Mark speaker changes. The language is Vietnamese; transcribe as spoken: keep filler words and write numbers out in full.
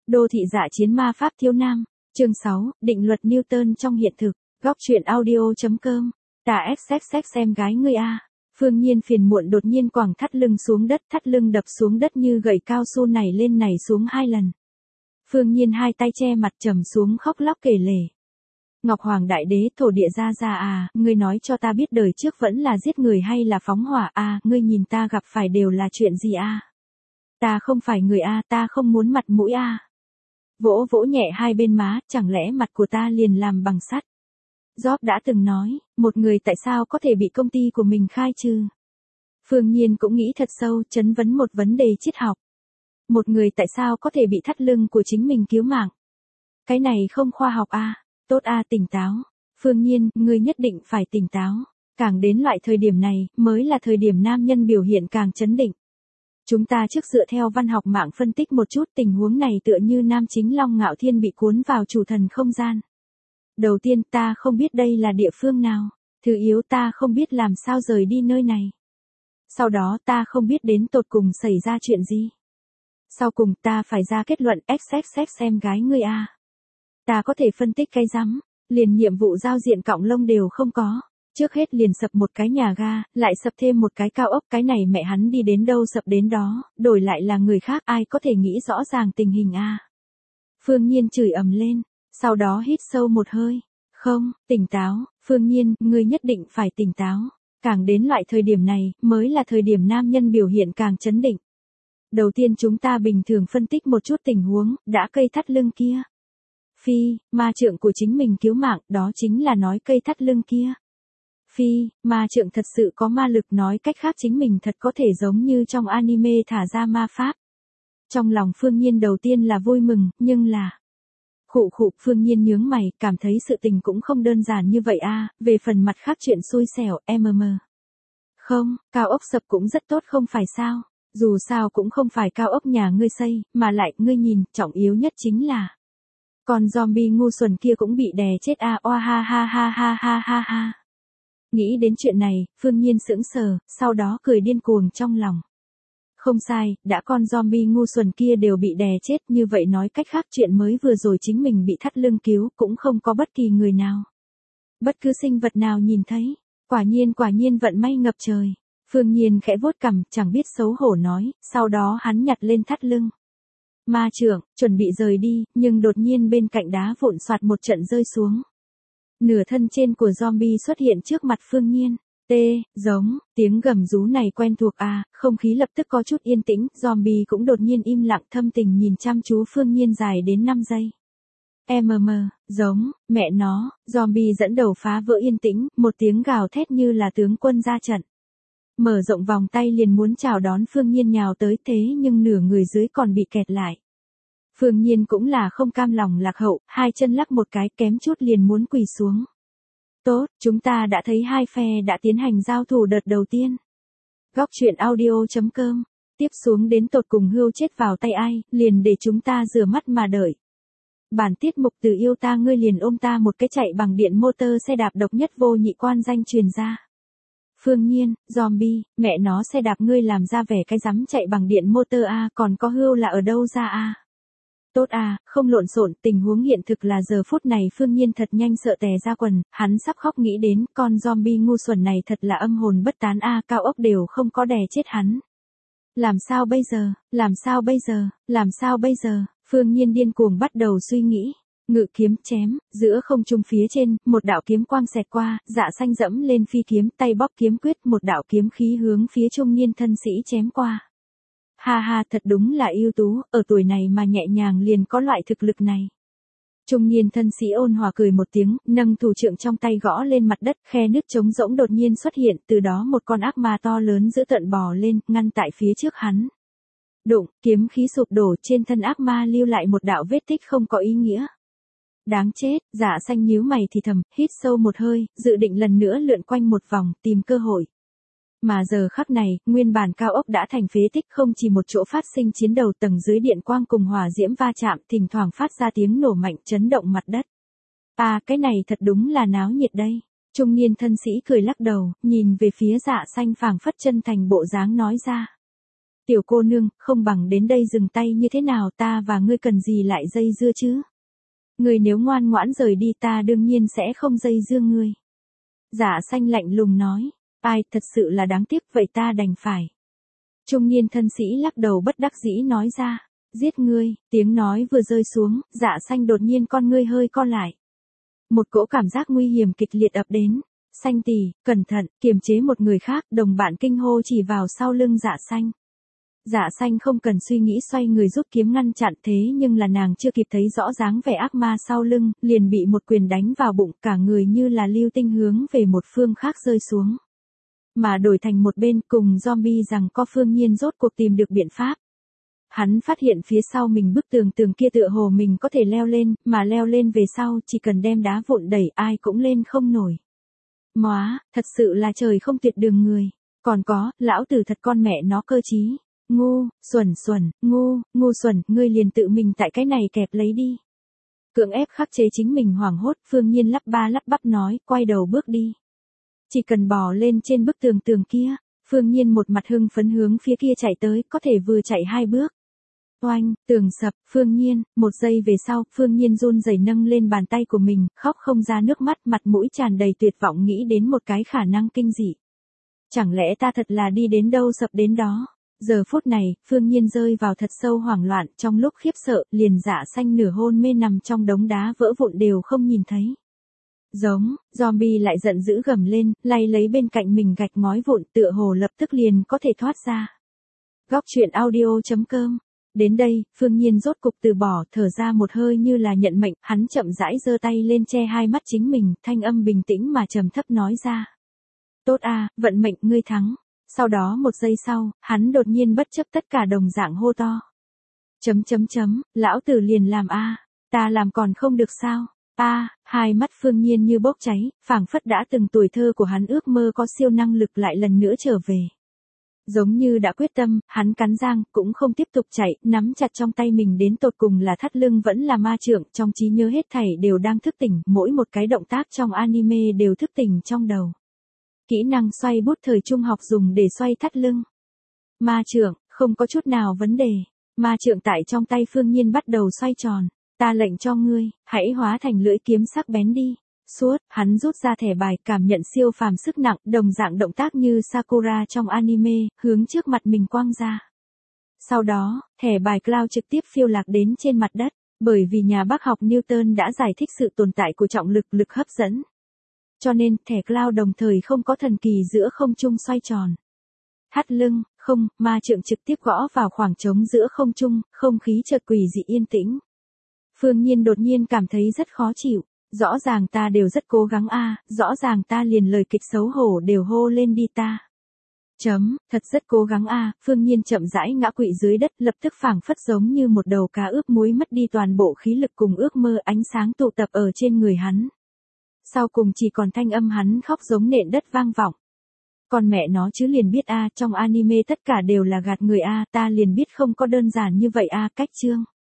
Speaker 1: Đô thị dạ chiến ma pháp thiếu nam, chương sáu, định luật Newton trong hiện thực, góc truyện audio.com, tà xxx em gái ngươi a. Phương Nhiên phiền muộn đột nhiên quẳng thắt lưng xuống đất, thắt lưng đập xuống đất như gậy cao su nảy lên nảy xuống hai lần. Phương Nhiên hai tay che mặt trầm xuống khóc lóc kể lể. Ngọc Hoàng Đại Đế, thổ địa ra ra à, ngươi nói cho ta biết đời trước vẫn là giết người hay là phóng hỏa à, ngươi nhìn ta gặp phải đều là chuyện gì à. Ta không phải người a, ta không muốn mặt mũi a. Vỗ vỗ nhẹ hai bên má, chẳng lẽ mặt của ta liền làm bằng sắt. Job đã từng nói, một người tại sao có thể bị công ty của mình khai trừ. Phương Nhiên cũng nghĩ thật sâu, chấn vấn một vấn đề triết học. Một người tại sao có thể bị thắt lưng của chính mình cứu mạng. Cái này không khoa học a. Tốt a, tỉnh táo. Phương Nhiên, ngươi nhất định phải tỉnh táo. Càng đến loại thời điểm này, mới là thời điểm nam nhân biểu hiện càng chấn định. Chúng ta trước dựa theo văn học mạng phân tích một chút, tình huống này tựa như nam chính Long Ngạo Thiên bị cuốn vào chủ thần không gian. Đầu tiên, ta không biết đây là địa phương nào. Thứ yếu, ta không biết làm sao rời đi nơi này. Sau đó, ta không biết đến tột cùng xảy ra chuyện gì. Sau cùng, ta phải ra kết luận xxx em gái ngươi a. Ta có thể phân tích cái rắm, liền nhiệm vụ giao diện cọng lông đều không có. Trước hết liền sập một cái nhà ga, lại sập thêm một cái cao ốc, cái này mẹ hắn đi đến đâu sập đến đó, đổi lại là người khác, ai có thể nghĩ rõ ràng tình hình a. Phương Nhiên chửi ầm lên, sau đó hít sâu một hơi. Không, tỉnh táo, Phương Nhiên, ngươi nhất định phải tỉnh táo. Càng đến loại thời điểm này, mới là thời điểm nam nhân biểu hiện càng chấn định. Đầu tiên chúng ta bình thường phân tích một chút tình huống, đã cây thắt lưng kia. Phi, ma trượng của chính mình cứu mạng, đó chính là nói cây thắt lưng kia. Phi, ma trượng thật sự có ma lực, nói cách khác chính mình thật có thể giống như trong anime thả ra ma pháp. Trong lòng Phương Nhiên đầu tiên là vui mừng, nhưng là... Khụ khụ, Phương Nhiên nhướng mày, cảm thấy sự tình cũng không đơn giản như vậy a. Về phần mặt khác chuyện xui xẻo, mm. Không, cao ốc sập cũng rất tốt không phải sao, dù sao cũng không phải cao ốc nhà ngươi xây, mà lại, ngươi nhìn, trọng yếu nhất chính là... Còn zombie ngu xuẩn kia cũng bị đè chết a, oa ha ha ha ha ha ha ha. Nghĩ đến chuyện này, Phương Nhiên sững sờ, sau đó cười điên cuồng trong lòng. Không sai, đã con zombie ngu xuẩn kia đều bị đè chết, như vậy nói cách khác chuyện mới vừa rồi chính mình bị thắt lưng cứu, cũng không có bất kỳ người nào. Bất cứ sinh vật nào nhìn thấy, quả nhiên quả nhiên vận may ngập trời. Phương Nhiên khẽ vuốt cằm, chẳng biết xấu hổ nói, sau đó hắn nhặt lên thắt lưng. Ma trưởng, chuẩn bị rời đi, nhưng đột nhiên bên cạnh đá vụn soạt một trận rơi xuống. Nửa thân trên của zombie xuất hiện trước mặt Phương Nhiên. Tê, giống, tiếng gầm rú này quen thuộc à, không khí lập tức có chút yên tĩnh, zombie cũng đột nhiên im lặng thâm tình nhìn chăm chú Phương Nhiên dài đến năm giây. Mm, giống, mẹ nó, zombie dẫn đầu phá vỡ yên tĩnh, một tiếng gào thét như là tướng quân ra trận. Mở rộng vòng tay liền muốn chào đón Phương Nhiên nhào tới, thế nhưng nửa người dưới còn bị kẹt lại. Phương Nhiên cũng là không cam lòng lạc hậu, hai chân lắc một cái kém chút liền muốn quỳ xuống. Tốt, chúng ta đã thấy hai phe đã tiến hành giao thủ đợt đầu tiên. Góc truyện audio.com, tiếp xuống đến tột cùng hươu chết vào tay ai, liền để chúng ta rửa mắt mà đợi. Bản tiết mục từ yêu ta ngươi liền ôm ta một cái chạy bằng điện motor xe đạp độc nhất vô nhị quan danh truyền ra. Phương Nhiên, zombie, mẹ nó xe đạp ngươi làm ra vẻ cái rắm chạy bằng điện motor a, còn có hươu là ở đâu ra a? Tốt à, không lộn xộn, tình huống hiện thực là giờ phút này Phương Nhiên thật nhanh sợ tè ra quần, hắn sắp khóc nghĩ đến, con zombie ngu xuẩn này thật là âm hồn bất tán a, cao ốc đều không có đè chết hắn. Làm sao bây giờ, làm sao bây giờ, làm sao bây giờ, Phương Nhiên điên cuồng bắt đầu suy nghĩ. Ngự kiếm chém, giữa không trung phía trên, một đạo kiếm quang xẹt qua, dạ xanh dẫm lên phi kiếm, tay bóp kiếm quyết, một đạo kiếm khí hướng phía trung niên thân sĩ chém qua. Ha ha, thật đúng là ưu tú, ở tuổi này mà nhẹ nhàng liền có loại thực lực này. Trung niên thân sĩ ôn hòa cười một tiếng, nâng thủ trượng trong tay gõ lên mặt đất, khe nứt trống rỗng đột nhiên xuất hiện, từ đó một con ác ma to lớn dữ tợn bò lên, ngăn tại phía trước hắn. Đụng, kiếm khí sụp đổ, trên thân ác ma lưu lại một đạo vết tích không có ý nghĩa. Đáng chết, dạ xanh nhíu mày thì thầm, hít sâu một hơi, dự định lần nữa lượn quanh một vòng, tìm cơ hội. Mà giờ khắc này, nguyên bản cao ốc đã thành phế tích, không chỉ một chỗ phát sinh chiến đầu, tầng dưới điện quang cùng hỏa diễm va chạm, thỉnh thoảng phát ra tiếng nổ mạnh chấn động mặt đất. À, cái này thật đúng là náo nhiệt đây. Trung niên thân sĩ cười lắc đầu, nhìn về phía dạ xanh phảng phất chân thành bộ dáng nói ra. tiểu cô nương, không bằng đến đây dừng tay như thế nào, ta và ngươi cần gì lại dây dưa chứ? Ngươi nếu ngoan ngoãn rời đi ta đương nhiên sẽ không dây dưa ngươi. Dạ xanh lạnh lùng nói, ai, thật sự là đáng tiếc, vậy ta đành phải. Trung niên thân sĩ lắc đầu bất đắc dĩ nói ra, giết ngươi, tiếng nói vừa rơi xuống, dạ xanh đột nhiên con ngươi hơi co lại. Một cỗ cảm giác nguy hiểm kịch liệt ập đến. Xanh tỷ, cẩn thận, kiềm chế một người khác, đồng bạn kinh hô chỉ vào sau lưng dạ xanh. Dạ xanh không cần suy nghĩ xoay người rút kiếm ngăn chặn, thế nhưng là nàng chưa kịp thấy rõ dáng vẻ ác ma sau lưng, liền bị một quyền đánh vào bụng, cả người như là lưu tinh hướng về một phương khác rơi xuống. Mà đổi thành một bên cùng zombie rằng có Phương Nhiên rốt cuộc tìm được biện pháp. Hắn phát hiện phía sau mình bức tường tường kia tựa hồ mình có thể leo lên, mà leo lên về sau chỉ cần đem đá vụn đẩy ai cũng lên không nổi. Móa, thật sự là trời không tuyệt đường người. Còn có, lão tử thật con mẹ nó cơ trí. Ngu, xuẩn xuẩn, ngu, ngu xuẩn, ngươi liền tự mình tại cái này kẹp lấy đi. Cưỡng ép khắc chế chính mình hoảng hốt, Phương Nhiên lắp ba lắp bắp nói, quay đầu bước đi. Chỉ cần bò lên trên bức tường tường kia, Phương Nhiên một mặt hưng phấn hướng phía kia chạy tới, có thể vừa chạy hai bước. Oanh, tường sập, Phương Nhiên, một giây về sau, Phương Nhiên run rẩy nâng lên bàn tay của mình, khóc không ra nước mắt, mặt mũi tràn đầy tuyệt vọng nghĩ đến một cái khả năng kinh dị. Chẳng lẽ ta thật là đi đến đâu sập đến đó? Giờ phút này, Phương Nhiên rơi vào thật sâu hoảng loạn, trong lúc khiếp sợ, liền dạ xanh nửa hôn mê nằm trong đống đá vỡ vụn đều không nhìn thấy. Giống, zombie lại giận dữ gầm lên, lay lấy bên cạnh mình gạch ngói vụn tựa hồ lập tức liền có thể thoát ra. Góc truyện audio chấm com. Đến đây, Phương Nhiên rốt cục từ bỏ, thở ra một hơi như là nhận mệnh, hắn chậm rãi giơ tay lên che hai mắt chính mình, thanh âm bình tĩnh mà trầm thấp nói ra. Tốt a, vận mệnh ngươi thắng. Sau đó một giây sau, hắn đột nhiên bất chấp tất cả đồng dạng hô to. Chấm chấm chấm, lão tử liền làm a, ta làm còn không được sao? A, hai mắt Phương Nhiên như bốc cháy, phảng phất đã từng tuổi thơ của hắn ước mơ có siêu năng lực lại lần nữa trở về. Giống như đã quyết tâm, hắn cắn răng, cũng không tiếp tục chạy, nắm chặt trong tay mình đến tột cùng là thắt lưng vẫn là ma trượng, trong trí nhớ hết thảy đều đang thức tỉnh, mỗi một cái động tác trong anime đều thức tỉnh trong đầu. Kỹ năng xoay bút thời trung học dùng để xoay thắt lưng. Ma trượng, không có chút nào vấn đề. Ma trượng tại trong tay Phương Nhiên bắt đầu xoay tròn. Ta lệnh cho ngươi, hãy hóa thành lưỡi kiếm sắc bén đi. Suốt, hắn rút ra thẻ bài, cảm nhận siêu phàm sức nặng, đồng dạng động tác như Sakura trong anime, hướng trước mặt mình quăng ra. Sau đó, thẻ bài Cloud trực tiếp phiêu lạc đến trên mặt đất, bởi vì nhà bác học Newton đã giải thích sự tồn tại của trọng lực lực hấp dẫn. Cho nên, thẻ Cloud đồng thời không có thần kỳ giữa không trung xoay tròn. Thắt lưng, không, ma trượng trực tiếp gõ vào khoảng trống giữa không trung, không khí chợt quỷ dị yên tĩnh. Phương Nhiên đột nhiên cảm thấy rất khó chịu. Rõ ràng ta đều rất cố gắng a, rõ ràng ta liền lời kịch xấu hổ đều hô lên đi ta. Chấm, thật rất cố gắng a, Phương Nhiên chậm rãi ngã quỵ dưới đất, lập tức phảng phất giống như một đầu cá ướp muối mất đi toàn bộ khí lực cùng ước mơ, ánh sáng tụ tập ở trên người hắn. Sau cùng chỉ còn thanh âm hắn khóc giống nện đất vang vọng. Còn mẹ nó chứ liền biết a, trong anime tất cả đều là gạt người a, ta liền biết không có đơn giản như vậy a, cách chương.